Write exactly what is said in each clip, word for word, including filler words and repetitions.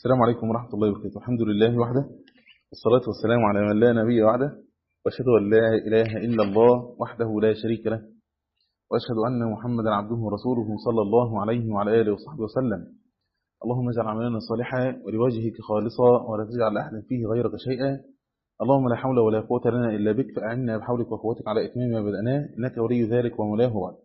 السلام عليكم ورحمة الله وبركاته. الحمد لله وحده، والصلاة والسلام على من لا نبي بعده، وأشهد أن لا إله إلا الله وحده لا شريك له، وأشهد أن محمدا عبده ورسوله صلى الله عليه وعلى آله وصحبه وسلم. اللهم اجعل عملنا صالحا ولوجهك خالصا ولا تجعل أحدا فيه غيرك شيئا. اللهم لا حول ولا قوة لنا إلا بك، فأعنا بحولك وقوتك على إتمام ما بدأناه، إنك ولي ذلك ومولاه بعد.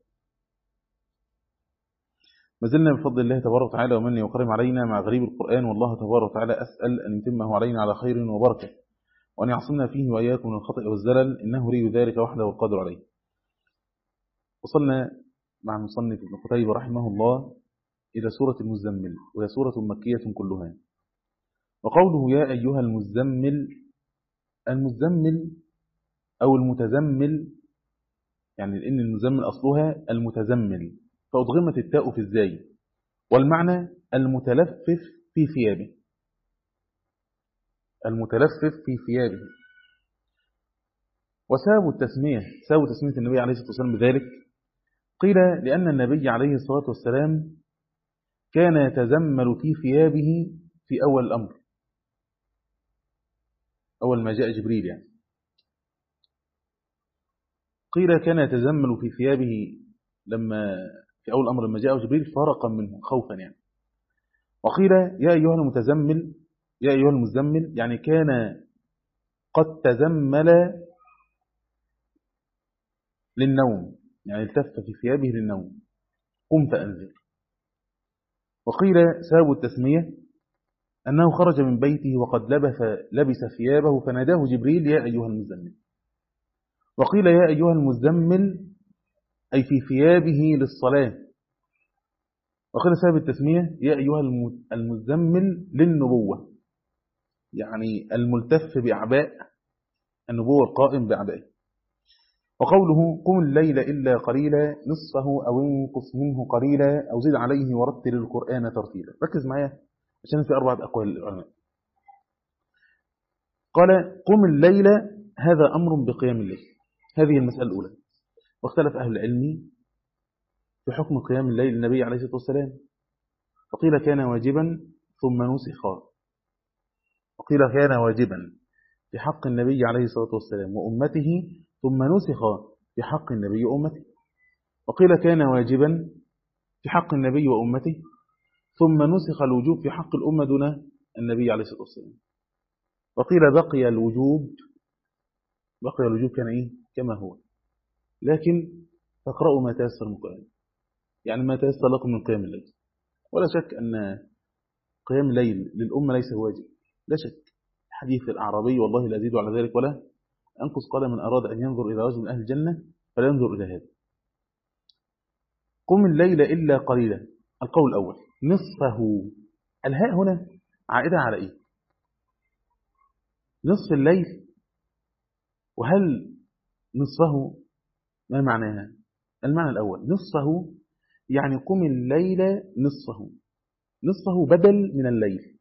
ما زلنا بفضل الله تبارك وتعالى ومنه وكرم علينا مع غريب القرآن، والله تبارك وتعالى أسأل أن يتمه علينا على خير وبركة، وأن يعصمنا فيه وإياكم من الخطأ والزلل، إنه ولي ذلك وحده والقادر عليه. وصلنا مع المصنف ابن قتيبة رحمه الله إلى سورة المزمل، وهي سورة مكية كلها. وقوله يا أيها المزمل، المزمل أو المتزمل، يعني لأن المزمل أصلها المتزمل، فأضغمت التاء في الزاي، والمعنى المتلفف في ثيابه، المتلفف في ثيابه. وسبب التسمية، سبب تسمية النبي عليه الصلاة والسلام بذلك، قيل لأن النبي عليه الصلاة والسلام كان يتزمل في ثيابه في أول الأمر، أول ما جاء جبريل يعني. قيل كان يتزمل في ثيابه لما في أول الأمر لما جاء جبريل فرقا منه خوفا يعني. وقيل يا أيها المتزمل، يا أيها المزمل، يعني كان قد تزمل للنوم، يعني التف في ثيابه للنوم، قم فأنذر. وقيل سبب التسمية أنه خرج من بيته وقد لبس, لبس ثيابه فناداه جبريل يا أيها المزمل. وقيل يا أيها المزمل أي في ثيابه للصلاة. وقيل سبب التسمية يا أيها المزمل للنبوة، يعني الملتف بأعباء النبوة القائم بأعبائه. وقوله قم الليل إلا قليلا نصفه أو انقص منه قليلا أو زد عليه ورتل القرآن ترتيلا. ركز معايا عشان في أربعة أقوال للعلماء. قال قم الليل، هذا أمر بقيام الليل، هذه المسألة الأولى. واختلف أهل العلم في حكم قيام الليل النبي عليه الصلاة والسلام، فقيل كان واجبا ثم نسخ، وقيل كان واجبا في حق النبي عليه الصلاة والسلام وأمته ثم نسخ في حق النبي وأمته. وقيل كان واجبا في حق النبي وأمته ثم نسخ الوجوب في حق الأمة دون النبي عليه الصلاة والسلام. وقيل بقي الوجوب، بقي الوجوب كان إيه كما هو، لكن تقرأوا ما تيسر من القرآن، يعني ما تيسر لكم من قيام الليل. ولا شك أن قيام الليل للأمة ليس واجب، لا شك. حديث الأعرابي والله لا أزيد على ذلك ولا أنقص، قال من أراد أن ينظر إلى رجل من أهل الجنة فلا ينظر إلى هذا. قم الليل إلا قليلا، القول الأول نصفه، الهاء هنا عائدة على إيه؟ نصف الليل. وهل نصفه ما معناها؟ المعنى الأول نصفه يعني قم الليل نصفه، نصفه بدل من الليل.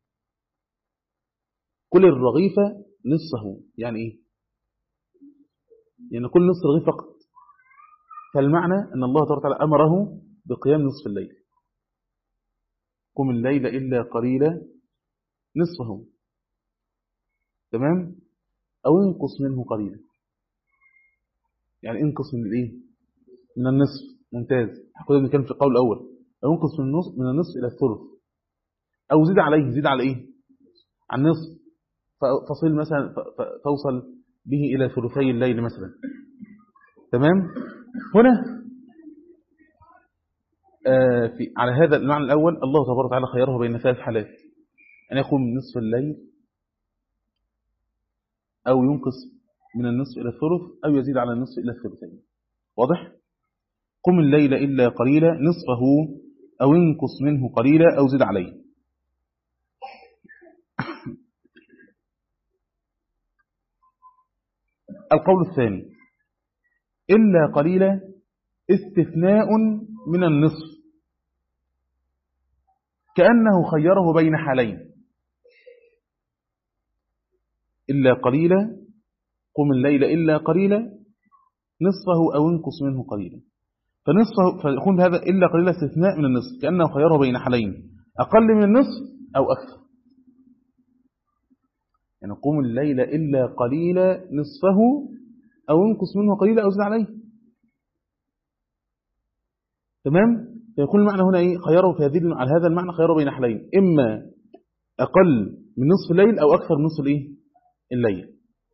كل الرغيفة نصفه يعني إيه؟ يعني كل نصف رغيف فقط. فالمعنى أن الله تبارك وتعالى أمره بقيام نصف الليل. قم الليل إلا قليلا نصفه، تمام، أو انقص منه قليلا، يعني انقص من الإيه؟ من النصف، ممتاز. كنا بنتكلم في القول الأول، أو انقص من النصف من النصف إلى الثلث، أو زيد عليه، زيد على إيه؟ عن نصف، فصل مثلا توصل به إلى ثلثي الليل مثلا، تمام. هنا آه في على هذا المعنى الأول الله تبارك وتعالى خيره بين ثلاث حالات: أن يقوم من نصف الليل، أو ينقص من النصف إلى الثلث، أو يزيد على النصف إلى الثلثين. واضح؟ قم الليل إلا قليلا نصفه أو انقص منه قليلا أو زد عليه. القول الثاني إلا قليلا استثناء من النصف، كأنه خيره بين حالين: إلا قليلا، قم الليل إلا قليلا نصفه أو انقص منه قليلا. فنصفه، فيكون هذا إلا قليلا استثناء من النصف، كأنه خيره بين حالين: أقل من النصف أو أكثر. يعني قم الليل إلا قليلا نصفه أو انقص منه قليلا أو زد عليه. تمام؟ فيكون المعنى هنا إيه؟ خيره في هذه على هذا المعنى خيره بين حلين، إما أقل من نصف الليل أو أكثر من نصف الإيه؟ الليل،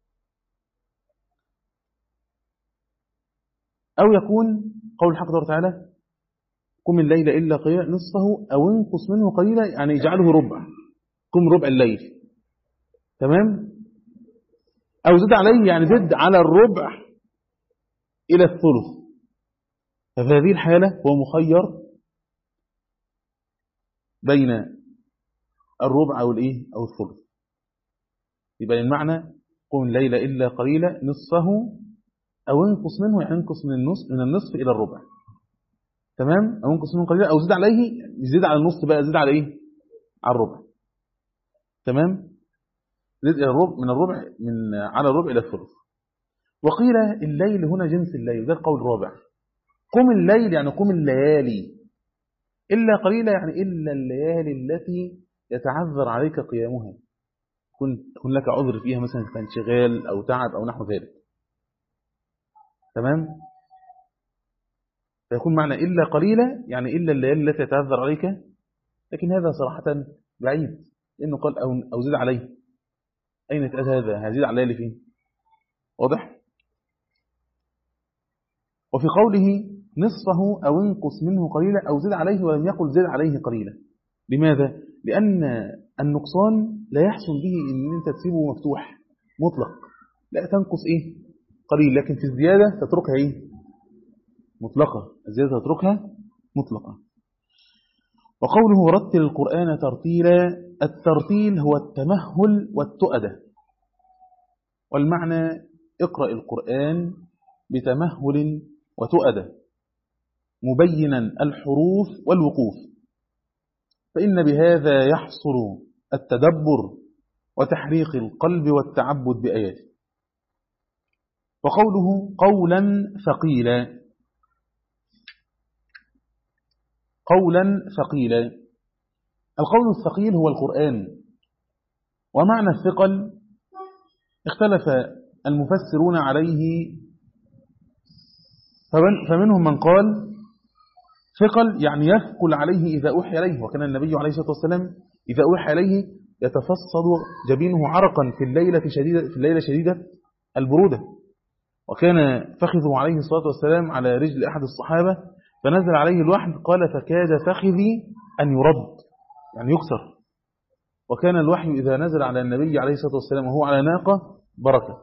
أو يكون قول الحق تبارك وتعالى قم الليل إلا قليلا نصفه أو انقص منه قليلا، يعني اجعله ربع، قم ربع الليل. تمام؟ أو زد عليه، يعني زد على الربع إلى الثلث. ففي هذه الحالة هو مخير بين الربع أو الإيه أو الثلث. يبقى المعنى قم الليل إلا قليلا نصفه أو انقص منه، يعني انقص من النصف من النصف إلى الربع. تمام؟ أو انقص منه قليلا أو زد عليه، زد على النصف بقى، زد على إيه؟ على الربع. تمام؟ زد إلى الربع، من الربع من على الربع إلى الثلث. وقيل الليل هنا جنس الليل، ده القول الرابع. قم الليل يعني قم الليالي إلا قليلا، يعني إلا الليالي التي يتعذر عليك قيامها، يكون لك عذر فيها مثلا كانشغال أو تعب أو نحو ذلك. تمام؟ فيكون معنى إلا قليلا يعني إلا الليالي التي يتعذر عليك، لكن هذا صراحة بعيد، لأنه قال أو, أو زد عليه. أين يتأتى هذا؟ هزيد على الليالي فين؟ واضح؟ وفي قوله نصفه أو انقص منه قليلا أو زد عليه، ولم يقل زد عليه قليلا. لماذا؟ لأن النقصان لا يحصل به إن أنت تسيبه مفتوح مطلق، لا تنقص إيه؟ قليل، لكن في الزيادة تتركها إيه؟ مطلقة، الزيادة تتركها مطلقة. وقوله ورتل القرآن ترتيلا، الترتيل هو التمهل والتؤدة، والمعنى اقرأ القرآن بتمهل وتؤدة مبينا الحروف والوقوف، فإن بهذا يحصل التدبر وتحريق القلب والتعبد بآياته. وقوله قولا ثقيلا، قولا ثقيلا، القول الثقيل هو القرآن. ومعنى الثقل اختلف المفسرون عليه، فمنهم من قال ثقل يعني يثقل عليه إذا أوحي إليه، وكان النبي عليه الصلاة والسلام إذا أوحي إليه يتفصد جبينه عرقا في الليلة شديدة, في الليلة شديدة البرودة، وكان فخذه عليه الصلاة والسلام على رجل أحد الصحابة، فنزل عليه الوحي قال فكاد فخذي أن يرد، يعني يكسر. وكان الوحي إذا نزل على النبي عليه الصلاة والسلام وهو على ناقة بركة.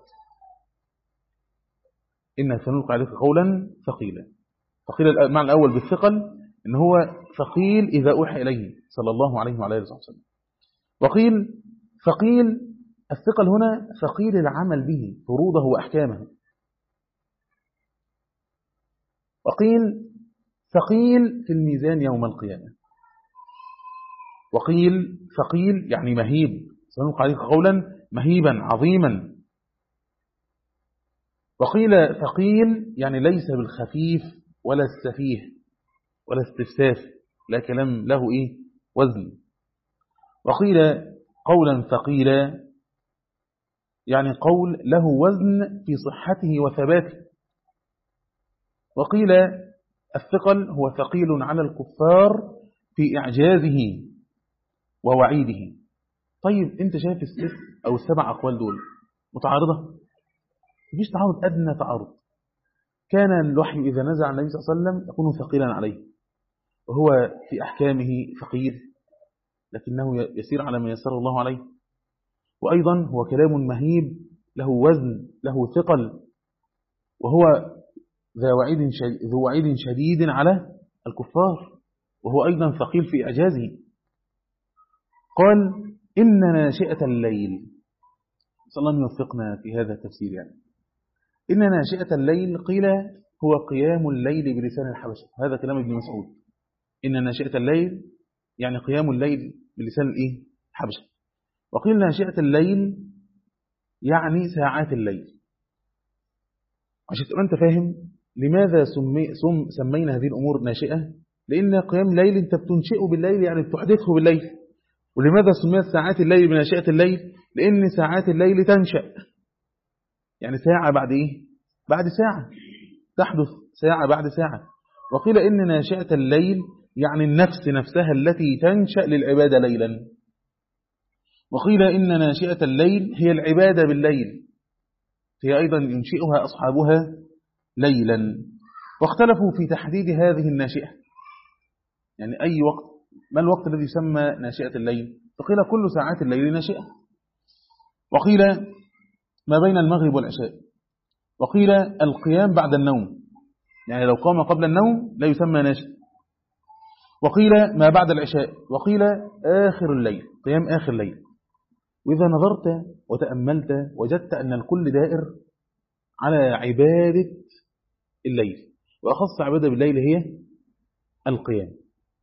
إنها سنلقي عليك قولا ثقيلا. ثقيل المعنى الأول بالثقل إن هو ثقيل إذا أوحي إليه صلى الله عليه وعلى آله وسلم. وقيل ثقيل الثقل هنا ثقيل العمل به فروضه وأحكامه. وقيل ثقيل في الميزان يوم القيامة. وقيل ثقيل يعني مهيب، سنلقي عليك قولا مهيبا عظيما. وقيل ثقيل يعني ليس بالخفيف ولا السفيه ولا استفساف، لا كلام له إيه وزن. وقيل قولا ثقيلا يعني قول له وزن في صحته وثباته. وقيل الثقل هو ثقيل على الكفار في إعجازه ووعيده. طيب أنت شايف الست أو السبع أقوال دول متعارضة؟ مفيش تعارض، أدنى تعارض. كان الوحي إذا نزل عن النبي صلى الله عليه وسلم يكون ثقيلا عليه، وهو في أحكامه ثقيل لكنه يسير على ما يسر الله عليه. وأيضا هو كلام مهيب له وزن له ثقل، وهو ذو وعيد شديد, ذو وعيد شديد على الكفار، وهو أيضا ثقيل في إعجازه. قال إن ناشئة الليل، صلى الله عليه يوفقنا في هذا التفسير، يعني إن ناشئة الليل قيل هو قيام الليل بلسان الحبشة، هذا كلام ابن مسعود. إن ناشئة الليل يعني قيام الليل بلسان الإيه الحبشة. وقيل ناشئة الليل يعني ساعات الليل. عشان تبقى أنت فاهم لماذا سمي سم سمينا هذه الأمور ناشئة، لأن قيام الليل أنت بتنشئه بالليل، يعني بتحدثه بالليل. ولماذا سميت ساعات الليل بناشئة الليل؟ لأن ساعات الليل تنشأ، يعني ساعة بعد إيه؟ بعد ساعة، تحدث ساعة بعد ساعة. وقيل إن ناشئة الليل يعني النفس نفسها التي تنشأ للعبادة ليلا. وقيل إن ناشئة الليل هي العبادة بالليل، هي أيضا ينشئها أصحابها ليلا. واختلفوا في تحديد هذه الناشئة، يعني أي وقت، ما الوقت الذي يسمى ناشئة الليل؟ فقيل كل ساعات الليل ناشئة، وقيل ما بين المغرب والعشاء، وقيل القيام بعد النوم، يعني لو قام قبل النوم لا يسمى ناشئ، وقيل ما بعد العشاء، وقيل آخر الليل، قيام آخر الليل. وإذا نظرت وتأملت وجدت أن الكل دائر على عبادة الليل، وأخص عبادة بالليل هي القيام،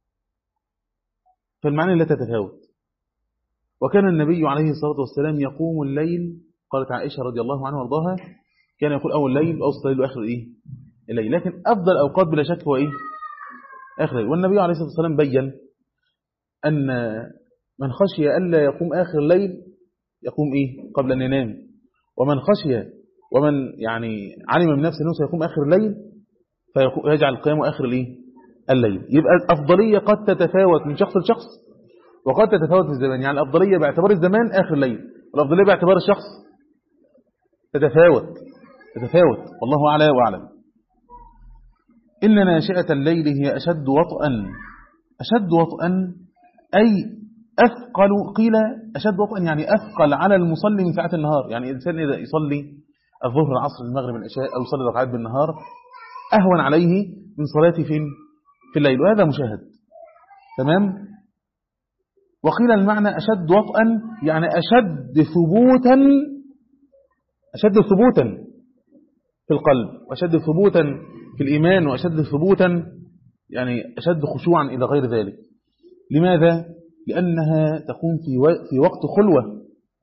فالمعنى لا تتفاوت. وكان النبي عليه الصلاة والسلام يقوم الليل، قالت عائشة رضي الله عنها وارضاها كان يقول أول الليل وأوسط الليل وآخر إيه؟ الليل، لكن أفضل الأوقات بلا شك هو إيه؟ آخر الليل. والنبي عليه الصلاة والسلام بيّن أن من خشي ألا يقوم آخر الليل يقوم إيه؟ قبل أن ينام، ومن خشي ومن يعني علم من نفسه أنه سيقوم آخر الليل فيجعل القيام آخر الإيه؟ الليل. يبقى الأفضلية قد تتفاوت من شخص لشخص، وقد تتفاوت في الزمان، يعني الأفضلية باعتبار الزمان آخر الليل، والأفضلية باعتبار الشخص تتفاوت تتفاوت والله أعلى وأعلم. إن ناشئة الليل هي أشد وطئا، أشد وطئا أي أثقل، قيل أشد وطئا يعني أثقل على المصلي من ساعات النهار، يعني الإنسان إذا يصلي الظهر العصر المغرب العشاء أو يصلي ركعات بالنهار أهون عليه من صلاته فين؟ في الليل، وهذا مشاهد تمام. وقيل المعنى أشد وطئا يعني أشد ثبوتا، أشد ثبوتا في القلب، وأشد ثبوتا في الإيمان، وأشد ثبوتا يعني أشد خشوعا إلى غير ذلك. لماذا؟ لأنها تكون في وقت خلوة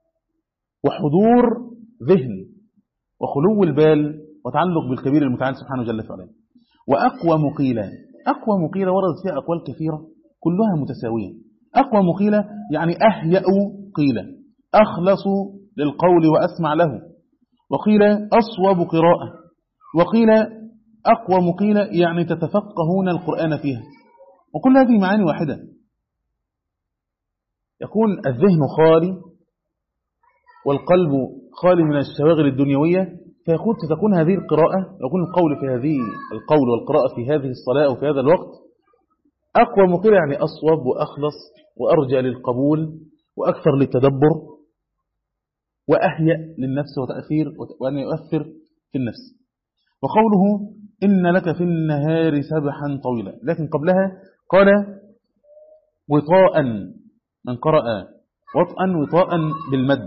وحضور ذهن وخلو البال وتعلق بالكبير المتعال سبحانه جل وعلا. وأقوى مقيلة، أقوى مقيلة وردت فيها أقوال كثيرة كلها متساوية. أقوى مقيلة يعني أهيأ قيلة، أخلص للقول وأسمع له، وقيل أصوب قراءة، وقيل أقوى مقيلة يعني تتفقهون القرآن فيها. وكل هذه معاني واحدة، يكون الذهن خالي والقلب خالي من الشواغل الدنيوية، فيكون تكون هذه القراءة، يكون القول في هذه القول والقراءة في هذه الصلاة وفي هذا الوقت أقوى مقيلة يعني أصوب وأخلص وأرجى للقبول وأكثر للتدبر وأهيأ للنفس وتأثير وأن يؤثر في النفس. وقوله إن لك في النهار سبحا طويلا، لكن قبلها قال وطاء، من قرأ وطئا وطاء بالمد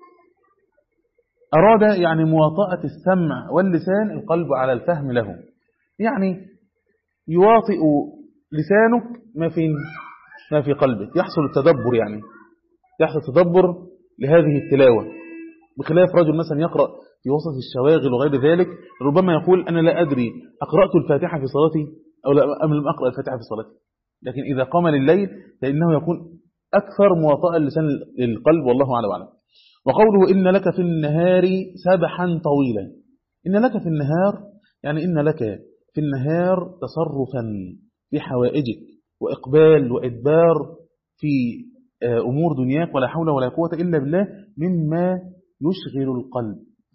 أراد يعني مواطأة السمع واللسان القلب على الفهم له، يعني يواطئ لسانك ما في ما في قلبك، يحصل التدبر، يعني يحصل تدبر لهذه التلاوة، بخلاف رجل مثلا يقرأ في وسط الشواغل وغير ذلك، ربما يقول أنا لا أدري أقرأت الفاتحة في صلاتي أو أم لم أقرأ الفاتحة في صلاتي. لكن إذا قام لليل فإنه يكون أكثر مواطأة لسان للقلب والله أعلم وأعلم. وقوله إن لك في النهار سبحا طويلا، إن لك في النهار يعني إن لك في النهار تصرفا في حوائجك وإقبال وإدبار في أمور دنياك، ولا حول ولا قوة إلا بالله، مما يشغل القلب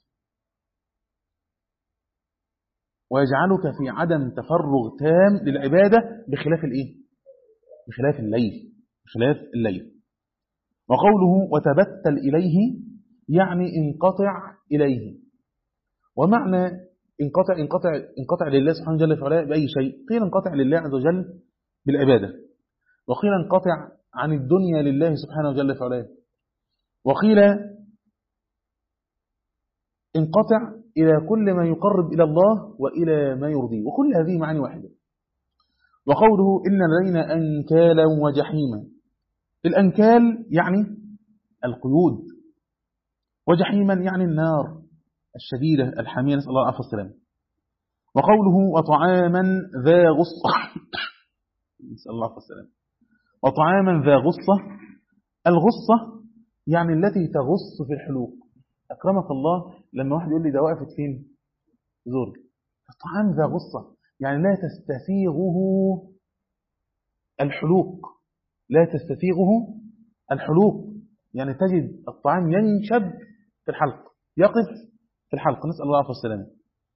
ويجعلك في عدم تفرغ تام للعبادة، بخلاف الإيه؟ بخلاف الليل، بخلاف الليل. وقوله وتبتل إليه يعني انقطع إليه، ومعنى انقطع انقطع انقطع لله سبحانه جل وعلا بأي شيء، قيل انقطع لله عز وجل بالعبادة، وقيل انقطع عن الدنيا لله سبحانه جل وعلا، وقيل انقطع إلى كل ما يقرب إلى الله وإلى ما يرضيه، وكل هذه معاني واحدة. وقوله إن لدينا أنكالا وجحيما، الأنكال يعني القيود، وجحيما يعني النار الشديدة الحامية، نسأل الله العافية والسلام. وقوله وطعاما ذا غصة نسأل الله العافية والسلام. وطعاما ذا غصة، الغصة يعني التي تغص في الحلوق. أكرمك الله، لما واحد يقول لي ده وقفت فين زور، الطعام ذا غصة، يعني لا تستسيغه الحلوق، لا تستسيغه الحلوق، يعني تجد الطعام ينشب في الحلق، يقف في الحلق، نسأل الله والسلامة.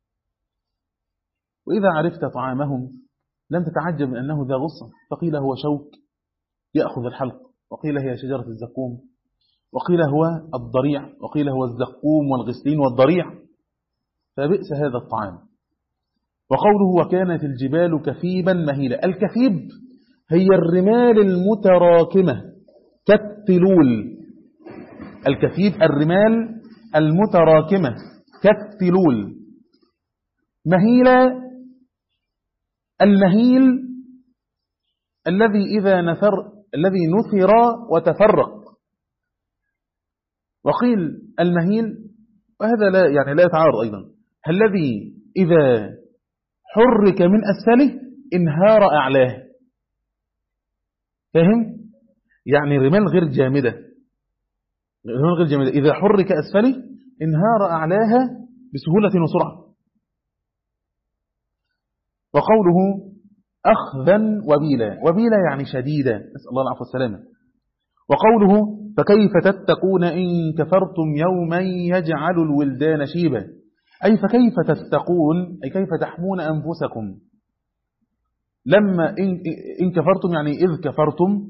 وإذا عرفت طعامهم لم تتعجب من أنه ذا غصة، فقيل هو شوك يأخذ الحلق، وقيل هي شجرة الزقوم، وقيل هو الضريع، وقيل هو الزقوم والغسلين والضريع، فبئس هذا الطعام. وقوله وكانت الجبال كثيبا مهيلا، الكثيب هي الرمال المتراكمة كالتلول، الكثيب الرمال المتراكمة كالتلول. مهيلا المهيل الذي إذا نثر الذي نثر وتفرق. وقيل المهيل، وهذا لا يعني لا يتعارض أيضا، الذي إذا حرك من أسفله انهار أعلاه، فهم؟ يعني رمال غير جامدة، رمال غير جامدة إذا حرك أسفله انهار أعلاها بسهولة وسرعة. وقوله أخذا وبيلا، وبيلا يعني شديدة، نسأل الله العفو والسلامة. وقوله فكيف تتقون إن كفرتم يوما يجعل الولدان شيبا، أي فكيف تتقون، أي كيف تحمون أنفسكم لما إن, إن كفرتم، يعني إذ كفرتم،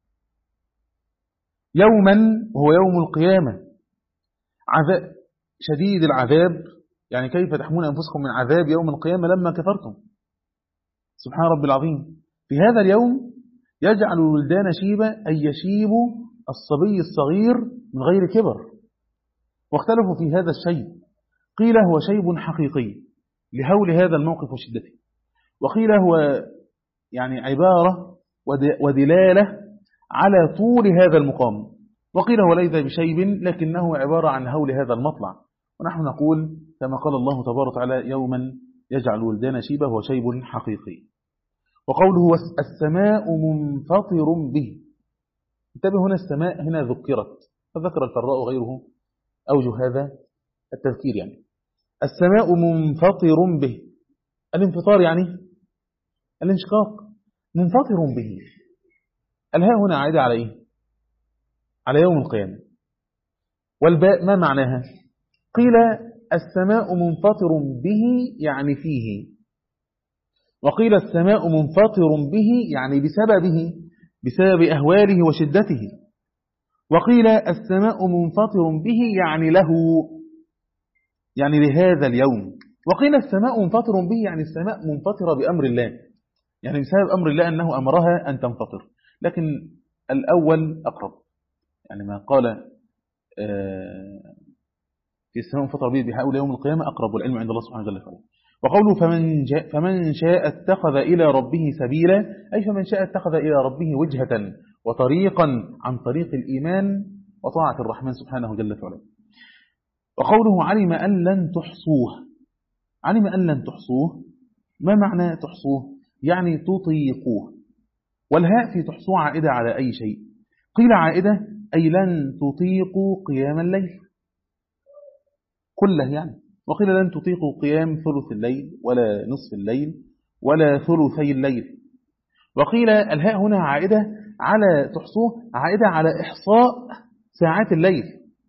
يوما هو يوم القيامة، عذاب شديد العذاب، يعني كيف تحمون أنفسكم من عذاب يوم القيامة لما كفرتم. سبحان رب العظيم. في هذا اليوم يجعل الولدان شيبا، أي يشيب الصبي الصغير من غير كبر. واختلفوا في هذا الشيء، قيل هو شيب حقيقي لهول هذا الموقف وشدته، وقيل هو يعني عبارة ودلالة على طول هذا المقام، وقيل هو ليس بشيب لكنه عبارة عن هول هذا المطلع. ونحن نقول كما قال الله تبارك وتعالى يوما يجعل الولدان شيبا هو شيب حقيقي. وقوله السماء منفطر به، انتبه هنا السماء هنا ذكرت، فذكر الفراء وغيره أوجه هذا التذكير. يعني السماء منفطر به، الانفطار يعني الانشقاق، منفطر به، الهاء هنا عائدة على إيه؟ على يوم القيامة. والباء ما معناها؟ قيل السماء منفطر به يعني فيه، وقيل السماء منفطر به يعني بسببه، بسبب أهواله وشدته، وقيل السماء منفطر به يعني له، يعني لهذا اليوم، وقيل السماء منفطر به يعني السماء منفطرة بأمر الله، يعني بسبب أمر الله أنه أمرها أن تنفطر. لكن الأول أقرب، يعني ما قال في السماء منفطر به بحول يوم القيامة أقرب، والعلم عند الله سبحانه وتعالى. وقوله فمن, جاء فمن شاء اتخذ إلى ربه سبيلا، أي فمن شاء اتخذ إلى ربه وجهة وطريقا عن طريق الإيمان وطاعة الرحمن سبحانه جل وعلا. وقوله علم أن لن تحصوه، علم أن لن تحصوه، ما معنى تحصوه؟ يعني تطيقوه، والهاء في تحصوه عائدة على أي شيء؟ قيل عائدة أي لن تطيقوا قيام الليل كله يعني، وقيل لن تطيقوا قيام ثلث الليل ولا نصف الليل ولا ثلثي الليل. وقيل الهاء هنا عائدة على تحصوه، عائدة على إحصاء ساعات الليل،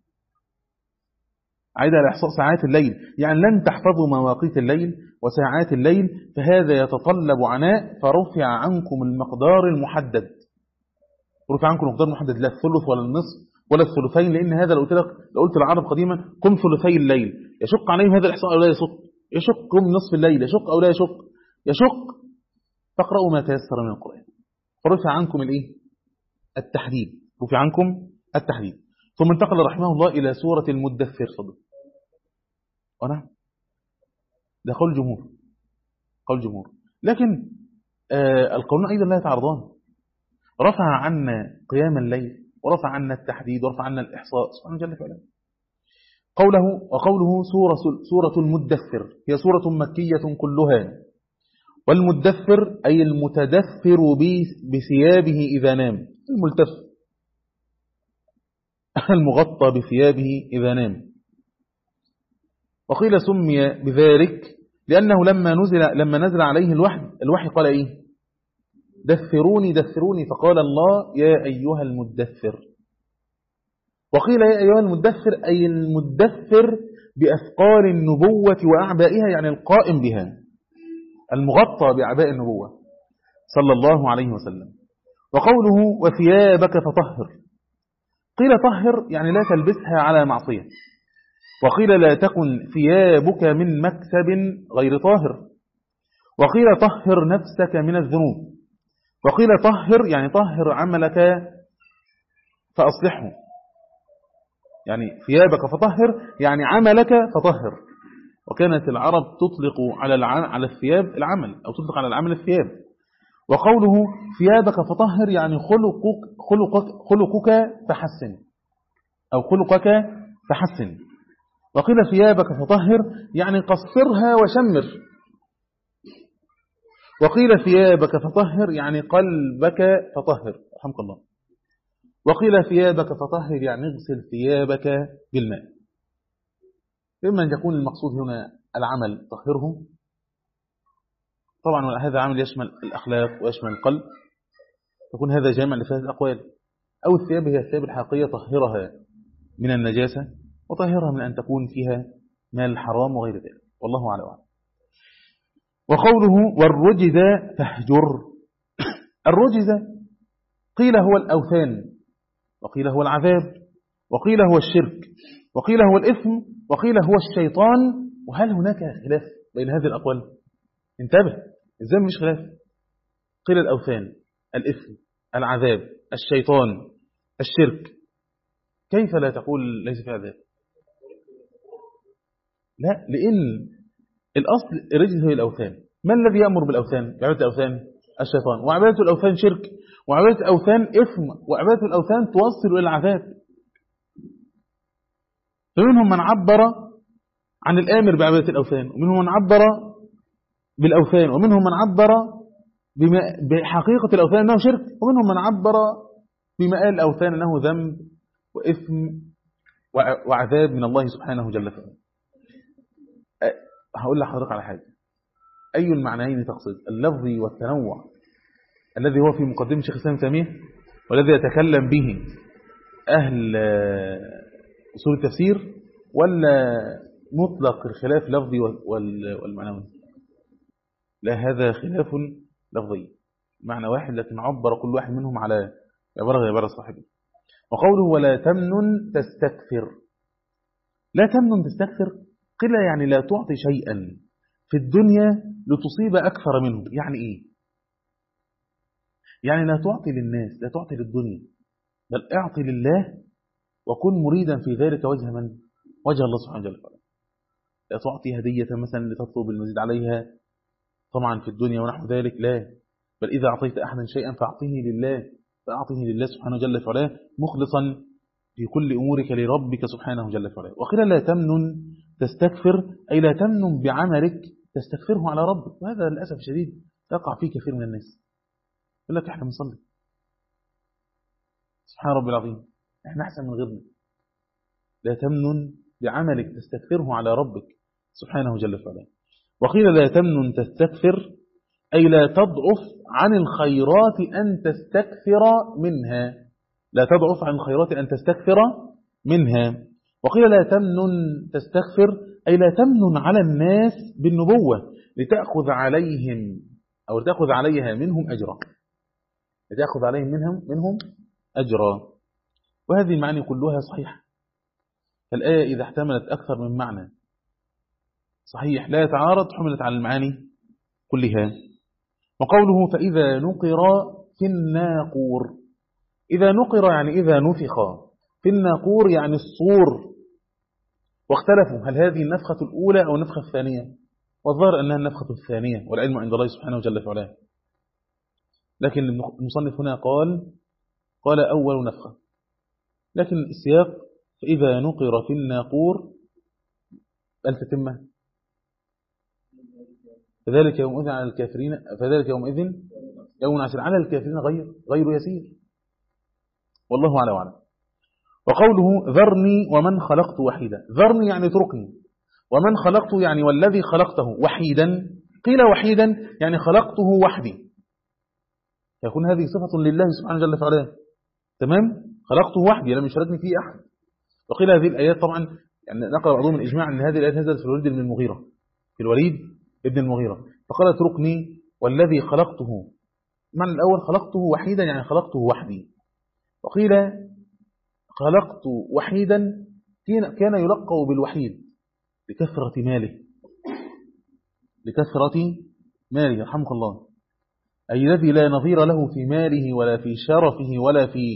عائدة على إحصاء ساعات الليل، يعني لن تحفظوا مواقيت الليل وساعات الليل، فهذا يتطلب عناء، فرفع عنكم المقدار المحدد، رفع عنكم المقدار المحدد، لا الثلث ولا النصف ولا الثلثين، لأن هذا لو قلت لك، لو قلت العرب قديما قم ثلثي الليل، يشق عليهم هذا الإحصاء أو لا يشق، يشق قم نصف الليل، يشق أو لا يشق، يشق، فاقرأوا ما تيسر من القرآن، فرفع عنكم الإيه؟ التحديد، رفع عنكم التحديد. ثم انتقل رحمه الله إلى سورة المدثر. صدق ونعم، ده قول الجمهور، قول الجمهور، لكن آه القولون أيضا لا يتعارضان، رفع عنا قيام الليل ورفع عنا التحديد ورفع عنا الإحصاء سبحانه جل وعلا. قوله وقوله سورة, سورة المدثر هي سورة مكية كلها، والمدثر أي المتدثر بثيابه إذا نام، الملتف المغطى بثيابه إذا نام. وقيل سمي بذلك لأنه لما نزل لما نزل عليه الوحي الوحي قال إيه؟ دثروني دثروني، فقال الله يا أيها المدثر. وقيل يا أيها المدثر أي المدثر بأثقال النبوة وأعبائها، يعني القائم بها، المغطى بأعباء النبوة صلى الله عليه وسلم. وقوله وثيابك فطهر، قيل طهر يعني لا تلبسها على معصية، وقيل لا تكن ثيابك من مكسب غير طاهر، وقيل طهر نفسك من الذنوب، وقيل طهر يعني طهر عملك فأصلحه، يعني ثيابك فطهر يعني عملك فطهر. وكانت العرب تطلق على على الثياب العمل، أو تطلق على العمل الثياب. وقوله ثيابك فطهر يعني خلقك خلقك خلقك فحسن، أو خلقك فحسن. وقيل ثيابك فطهر يعني قصرها وشمر. وقيل ثيابك فطهر يعني قلبك فطهر، رحمك الله. وقيل ثيابك فطهر يعني اغسل ثيابك بالماء. إما أن يكون المقصود هنا العمل طهره، طبعا هذا عمل يشمل الأخلاق ويشمل القلب، يكون هذا جامع لثلاث أقوال. أو الثياب هي الثياب الحقيقية، طهرها من النجاسة وطهرها من أن تكون فيها مال الحرام وغير ذلك، والله أعلم. وقوله والرجز فاهجر، الرجز قيل هو الأوثان، وقيل هو العذاب، وقيل هو الشرك، وقيل هو الإثم، وقيل هو الشيطان. وهل هناك خلاف بين هذه الأقوال؟ انتبه، إزاي مش خلاف؟ قيل الأوثان، الإثم، العذاب، الشيطان، الشرك. كيف لا تقول ليس في عذاب؟ لا، لأن الأصل الرجز هي الأوثان. ما الذي يأمر بالأوثان؟ عبادة الأوثان الشيطان، وعبادة الأوثان شرك، وعبادة الأوثان إثم، وعبادة الأوثان توصل إلى العذاب. فمنهم من عبر عن الآمر بعبادة الأوثان، ومنهم من عبر بالأوثان، ومنهم من عبر بحقيقة الأوثان أنه شرك، ومنهم من عبر بما قال الأوثان أنه ذنب وإثم وعذاب من الله سبحانه جل وعلا. هقول لحضرتك على حاجة، أي المعنيين تقصد؟ اللفظي والتنوع الذي هو في مقدمة شيخ الإسلام تيمية، والذي يتكلم به أهل أصول التفسير، ولا مطلق الخلاف لفظي والمعنوي؟ لا، هذا خلاف لفظي، معنى واحد لكن عبر كل واحد منهم على عبارة غير عبارة صاحبه. وقوله ولا تمنن تستكثر، لا تمنن تستكثر قيل يعني لا تعطي شيئا في الدنيا لتصيب أكثر منه. يعني إيه؟ يعني لا تعطي للناس، لا تعطي للدنيا، بل اعطي لله، وكن مريدا في ذلك وجه من؟ وجه الله سبحانه وتعالى. لا تعطي هدية مثلا لتطلب المزيد عليها طبعا في الدنيا ونحو ذلك، لا، بل إذا أعطيت أحدا شيئا فأعطيه لله، فأعطيه لله سبحانه جل وعلا مخلصا في كل أمورك لربك سبحانه جل وعلا. وقيل لا تمنن تستكثر أي لا تمنن بعملك تستكثره على ربك. وهذا للأسف الشديد يقع فيه كثير من الناس، يقول لك احنا بنصلي سبحان ربي العظيم، احنا أحسن من غيرنا. لا تمنن بعملك تستكثره على ربك سبحانه جل وعلا. وقيل لا تمنن تستكثر أي لا تضعف عن الخيرات أن تستكثر منها، لا تضعف عن الخيرات أن تستكثر منها. وقيل لا تمنن تستكثر أي لا تمنن على الناس بالنبوة لتأخذ عليهم أو لتأخذ عليها منهم أجرا، لتأخذ عليهم منهم منهم أجرا. وهذه المعاني كلها صحيحة. الآية إذا احتملت أكثر من معنى صحيح لا يتعارض حملت على المعاني كلها. وقوله فإذا نقر في الناقور، إذا نقر يعني إذا نفخ في الناقور يعني الصور. واختلفوا هل هذه النفخة الأولى أو النفخة الثانية، والظاهر أنها النفخة الثانية، والعلم عند الله سبحانه وجل وعلا. لكن المصنف هنا قال قال أول نفخة، لكن السياق فإذا نقر في الناقور التتمة فذلك يومئذ على الكافرين فذلك يومئذ يوم عسير على الكافرين غير غير يسير، والله أعلم وأعلم. وقوله ذرني ومن خلقت وحيدا، ذرني يعني اتركني، ومن خلقته يعني والذي خلقته وحيدا، قيل وحيدا يعني خلقته وحدي، يكون هذه صفة لله سبحانه جل وعلا. تمام، خلقته وحدي لم يشاركني فيه أحد. وقيل هذه الآيات طبعا يعني نقل بعضهم الإجماع أن هذه الآيات نزلت في الوليد بن المغيرة، في الوليد ابن المغيرة، فقال اتركني والذي خلقته، معنى الأول خلقته وحيدا يعني خلقته وحدي. وقيل خلقت وحيدا كان يلقب بالوحيد لكثرة ماله، لكثرة ماله يرحمك الله، أي الذي لا نظير له في ماله ولا في شرفه ولا في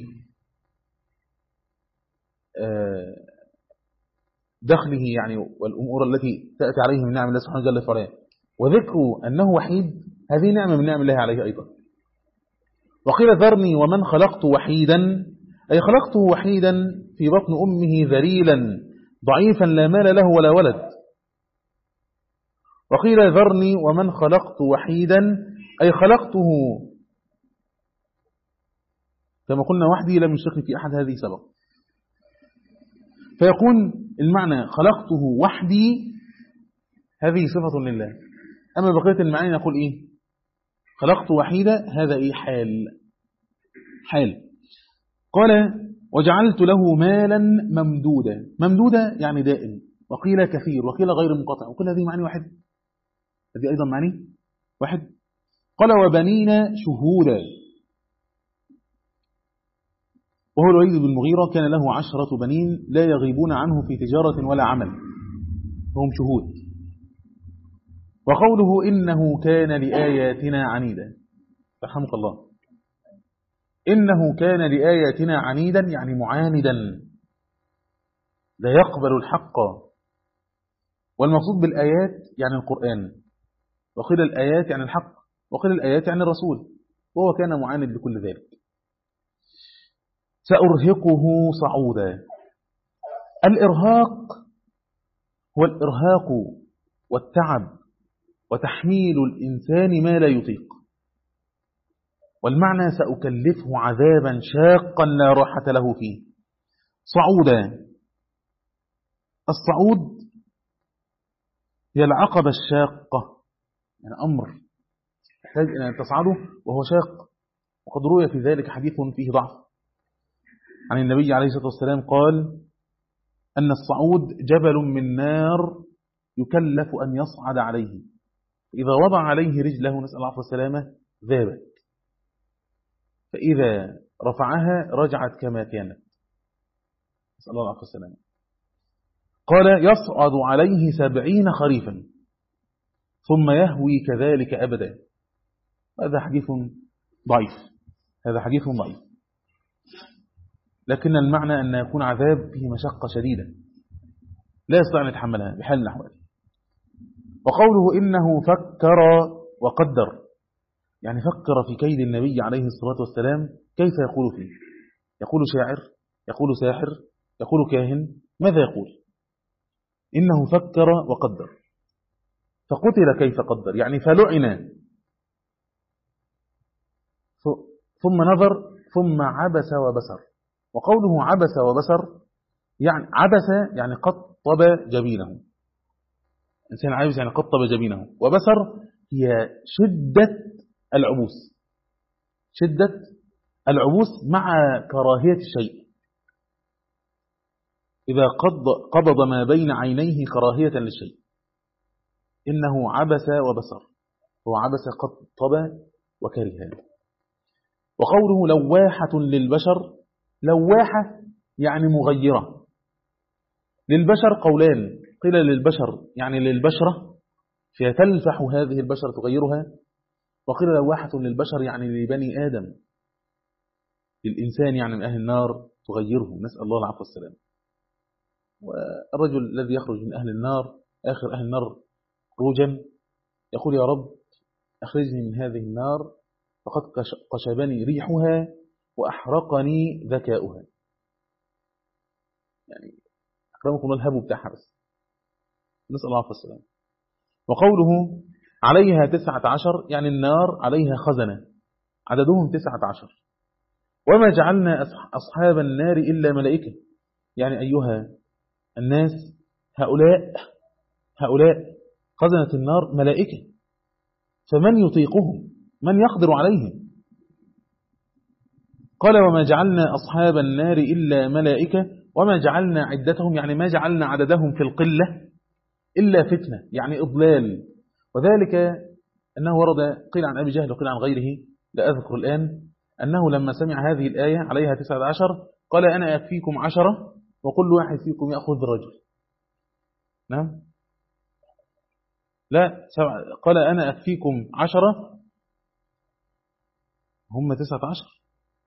دخله يعني، والأمور التي تأتي عليه من نعم الله سبحانه جل وعلا. وذكر أنه وحيد هذه نعمة من نعم الله عليه أيضا. وقيل ذرني ومن خلقت وحيدا أي خلقته وحيدا في بطن أمه ذليلا ضعيفا لا مال له ولا ولد. وقيل ذرني ومن خلقت وحيدا أي خلقته كما قلنا وحدي لم يشركني في أحد، هذه سبق. فيكون المعنى خلقته وحدي هذه صفة لله. أما بقية المعاني نقول إيه؟ خلقت وحيدا هذا إيه؟ حال حال. قال وجعلت له مالا ممدودا، ممدودا يعني دائم، وقيل كثير، وقيل غير منقطع، وكل هذه معاني واحد، هذه أيضا معني واحد. قال وبنينا شهودا، وهو الوليد بن المغيرة كان له عشرة بنين لا يغيبون عنه في تجارة ولا عمل، هم شهود. وقوله إنه كان لآياتنا عنيدا، رحمك الله، إنه كان لآياتنا عنيدا يعني معاندا لا يقبل الحق. والمقصود بالآيات يعني القرآن، وقيل الآيات يعني الحق، وقيل الآيات يعني الرسول، وهو كان معاند لكل ذلك. سأرهقه صعودا، الإرهاق هو الإرهاق والتعب وتحميل الإنسان ما لا يطيق، والمعنى سأكلفه عذابا شاقا لا راحة له فيه. صعودا، الصعود هي العقبة الشاقة، يعني أمر يحتاج إلى أن تصعده وهو شاق. وقد روي في ذلك حديث فيه ضعف عن النبي عليه الصلاة والسلام قال أن الصعود جبل من نار يكلف أن يصعد عليه، إذا وضع عليه رجله نسأل الله والسلامة ذابت، فإذا رفعها رجعت كما كانت نسأل الله والسلامة. قال يصعد عليه سبعين خريفا ثم يهوي كذلك أبدا. هذا حديث ضعيف، هذا حديث ضعيف، لكن المعنى أن يكون عذاب فيه مشقة شديدة لا يستطيع أن يتحملها بحال الأحوال. وقوله إنه فكر وقدر، يعني فكر في كيد النبي عليه الصلاة والسلام، كيف يقول فيه؟ يقول شاعر، يقول ساحر، يقول كاهن، ماذا يقول؟ إنه فكر وقدر، فقتل كيف قدر، يعني فلعن، ثم نظر ثم عبس وبسر. وقوله عبس وبسر يعني عبس يعني قطب جبينه، إنسان عابس يعني قطب جبينه، وبسر هي شدة العبوس، شدة العبوس مع كراهية الشيء، إذا قبض ما بين عينيه كراهية للشيء. إنه عبس وبسر، هو عبس قطب وكره. وقوله لواحة للبشر، لواحة يعني مغيرة. للبشر قولان، قيل للبشر يعني للبشرة فيتلفح هذه البشرة تغيرها، وقيل لواحة للبشر يعني لبني آدم، للإنسان يعني من أهل النار تغيره، نسأل الله العفو والسلام. والرجل الذي يخرج من أهل النار آخر أهل النار خروجا يقول يا رب أخرجني من هذه النار فقد قشبني ريحها وأحرقني ذكاؤها، يعني أكرمكم الله الهبو بتاعها بس، نسأل الله العفو والسلام. وقوله عليها تسعة عشر يعني النار عليها خزنة عددهم تسعة عشر. وما جعلنا أصحاب النار إلا ملائكة، يعني أيها الناس، هؤلاء هؤلاء خزنة النار ملائكة، فمن يطيقهم؟ من يقدر عليهم؟ قال وما جعلنا أصحاب النار إلا ملائكة وما جعلنا عدتهم، يعني ما جعلنا عددهم في القلة إلا فتنة، يعني إضلال. وذلك أنه ورد قيل عن أبي جهل وقيل عن غيره لا أذكر الآن، أنه لما سمع هذه الآية عليها تسعة عشر قال أنا أكفيكم عشرة وكل واحد فيكم يأخذ رجل. نعم لا سبعة، قال أنا أكفيكم عشرة هم تسعة عشر،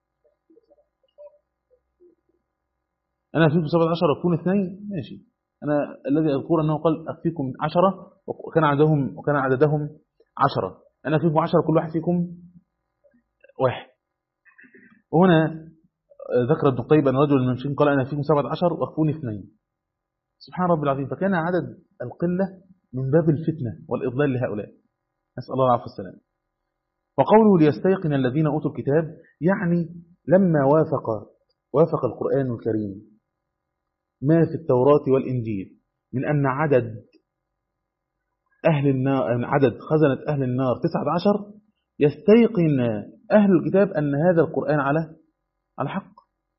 أنا أكفيكم سبعة عشر وكون اثنين ماشي. أنا الذي أذكر أنه قال أكفيكم عشرة وكان عددهم وكان عددهم عشرة، أنا أكفيكم عشرة كل واحد فيكم واحد. وهنا ذكر ابن القيم أن رجل المنشين قال أنا أكفيكم سبعة عشر وأكفوني اثنين. سبحان رب العظيم. فكان عدد القلة من باب الفتنة والإضلال لهؤلاء، نسأل الله العافية والسلام. وقوله ليستيقن الذين أوتوا الكتاب، يعني لما وافق وافق القرآن الكريم ما في التوراة والإنجيل من أن عدد أهل النار، عدد خزنة أهل النار تسعة عشر، يستيقن أهل الكتاب أن هذا القرآن على على حق،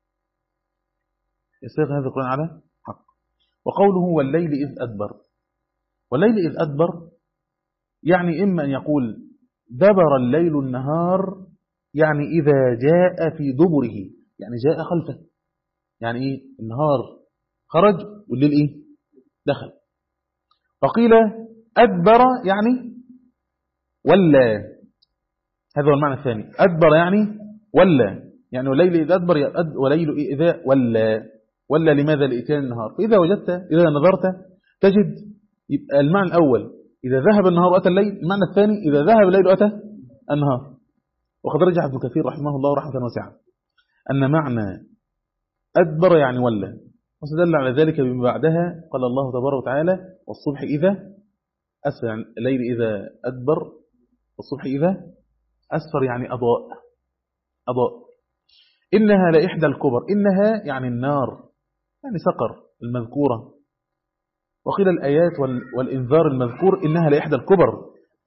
يستيقن هذا القرآن على حق. وقوله والليل إذ أدبر، والليل إذ أدبر يعني إما أن يقول دبر الليل النهار، يعني إذا جاء في دبره، يعني جاء خلفه، يعني إيه النهار خرج والليل إيه دخل. فقيل أدبر يعني ولا، هذا هو المعنى الثاني، أدبر يعني ولا، يعني والليل إذا أدبر وليل إذا ولا. ولا لماذا؟ لإتيان النهار. فإذا وجدت إذا نظرت تجد يبقى المعنى الأول إذا ذهب النهار وأتى الليل، المعنى الثاني إذا ذهب الليل وأتى النهار. وقد رجح ابن كثير رحمه الله رحمة واسعة أن معنى أدبر يعني ولا، واستدل على ذلك بما بعدها قال الله تبارك وتعالى والصبح إذا أسفر، يعني الليل إذا أدبر والصبح إذا أسفر يعني أضاء أضاء. إنها لإحدى الكبر، إنها يعني النار يعني سقر المذكورة. وقيل الآيات والإنذار المذكور إنها لإحدى الكبر،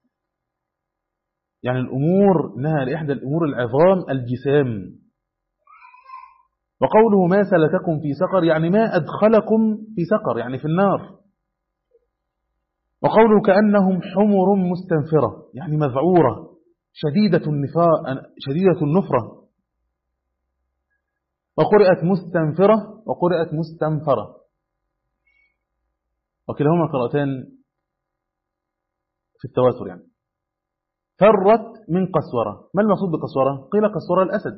يعني الأمور إنها لإحدى الأمور العظام الجسام. وقوله ما سلككم في سقر يعني ما أدخلكم في سقر، يعني في النار. وقوله كأنهم حمر مستنفرة يعني مذعورة شديدة النفاء شديدة النفرة. وقرأت مستنفرة وقرأت مستنفرة، وكلاهما قراءتان في التواتر. يعني فرت من قسورة، ما المقصود بقسورة؟ قيل قسورة الأسد.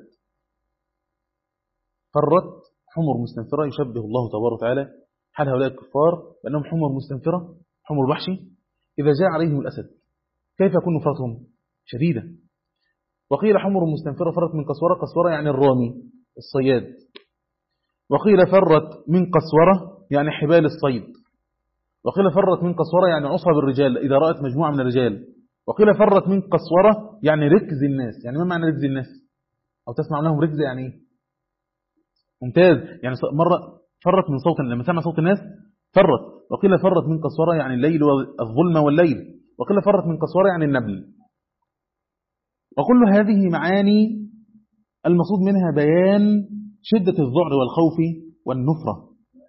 فرت حمر مستنفرة، يشبه الله تبارك وتعالى حال هؤلاء الكفار بأنهم حمر مستنفرة، حمر الوحشي إذا جاء عليهم الأسد كيف يكون نفرتهم؟ شديدة. وقيل حمر مستنفرة فرت من قسورة، قسورة يعني الرامي الصياد. وقيل فرت من قسورة يعني حبال الصيد. وقيل فرت من قسورة يعني عصب الرجال إذا رأت مجموعة من الرجال. وقيل فرت من قسورة يعني ركز الناس. يعني ما معنى ركز الناس؟ أو تسمع لهم ركز يعني إيه؟ ممتاز. يعني مرة فرت من صوت، لما سمع صوت الناس فرت. وقيل فرت من قسورة يعني الليل والظلمة والليل. وقيل فرت من قسورة يعني النبل. وكل هذه معاني المقصود منها بيان شدة الذعر والخوف والنفرة.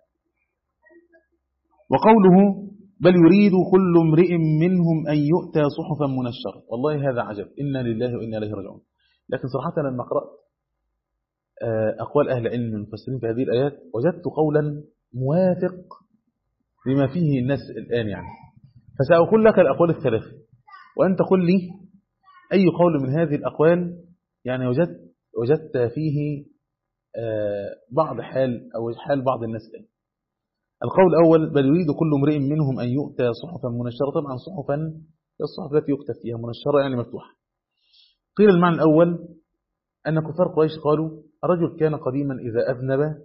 وقوله بل يريد كل امرئ منهم أن يؤتى صحفا منشرة، والله هذا عجب، إنا لله وإنا إليه راجعون. لكن صراحة لما قرأت أقوال أهل العلم المفسرين في هذه الآيات وجدت قولا موافق لما فيه الناس الآن، يعني فسأقول لك الأقوال الثلاثة وأنت قل لي أي قول من هذه الأقوال يعني وجدت وجدت فيه بعض حال أو حال بعض الناس الآن. القول الأول بل يريد كل امرئ منهم أن يؤتى صحفا منشرة، طبعا صحفا هي الصحف التي يكتب فيها، منشرة يعني مفتوحة. قيل المعنى الأول أن كفار قريش قالوا الرجل كان قديما إذا أذنب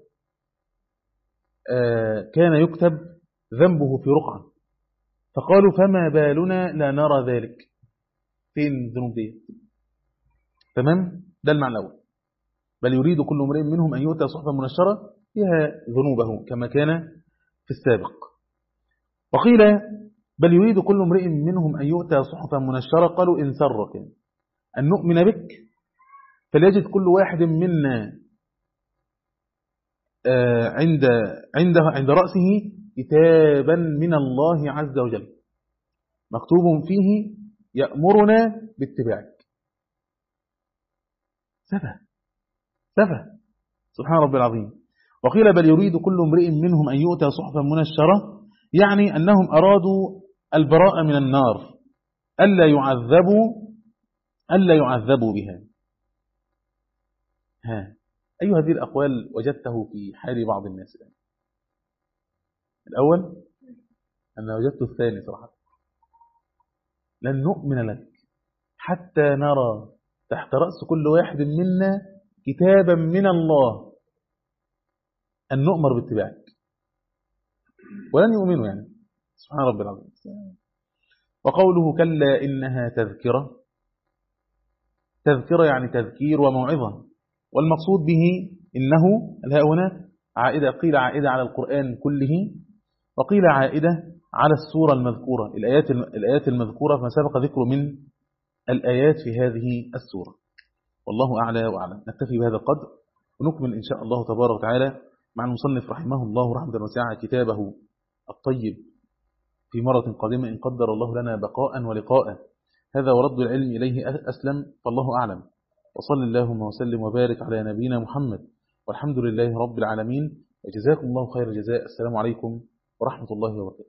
كان يكتب ذنبه في رقعة، فقالوا فما بالنا لا نرى ذلك، فين الذنوب دي؟ تمام، ده المعنى الأول. بل يريد كل امرئ منهم أن يؤتى صحفا منشرة فيها ذنوبه كما كان في السابق. وقيل بل يريد كل امرئ منهم أن يؤتى صحفا منشرة قالوا إن سرك أن نؤمن بك فليجد كل واحد منا عند عنده عند رأسه كتابا من الله عز وجل مكتوب فيه يأمرنا باتباعك. سفه سفه سبحان رب العظيم. وقيل بل يريد كل امرئ منهم أن يؤتى صحفا منشرة يعني أنهم أرادوا البراءة من النار ألا يعذبوا ألا يعذبوا بها. ها أي هذه الأقوال وجدته في حال بعض الناس الآن؟ الأول أنا وجدت الثاني صراحة، لن نؤمن لك حتى نرى تحت رأس كل واحد منا كتابا من الله أن نؤمر باتباعك، ولن يؤمنوا يعني. سبحان رب العظيم. وقوله كلا إنها تذكرة، تذكرة يعني تذكير وموعظة، والمقصود به إنه الهاء هنا عائدة، قيل عائدة على القرآن كله، وقيل عائدة على السورة المذكورة، الآيات الآيات المذكورة ما سبق ذكر من الآيات في هذه السورة. والله أعلى وأعلم. نكتفي بهذا القدر ونكمل إن شاء الله تبارك وتعالى مع المصنف رحمه الله رحمة واسعة كتابه الطيب في مرة قادمة إن قدر الله لنا بقاء ولقاء. هذا ورد العلم إليه أسلم، فالله أعلم. وصل اللهم وسلم وبارك على نبينا محمد، والحمد لله رب العالمين، وجزاكم الله خير الجزاء. السلام عليكم ورحمة الله وبركاته.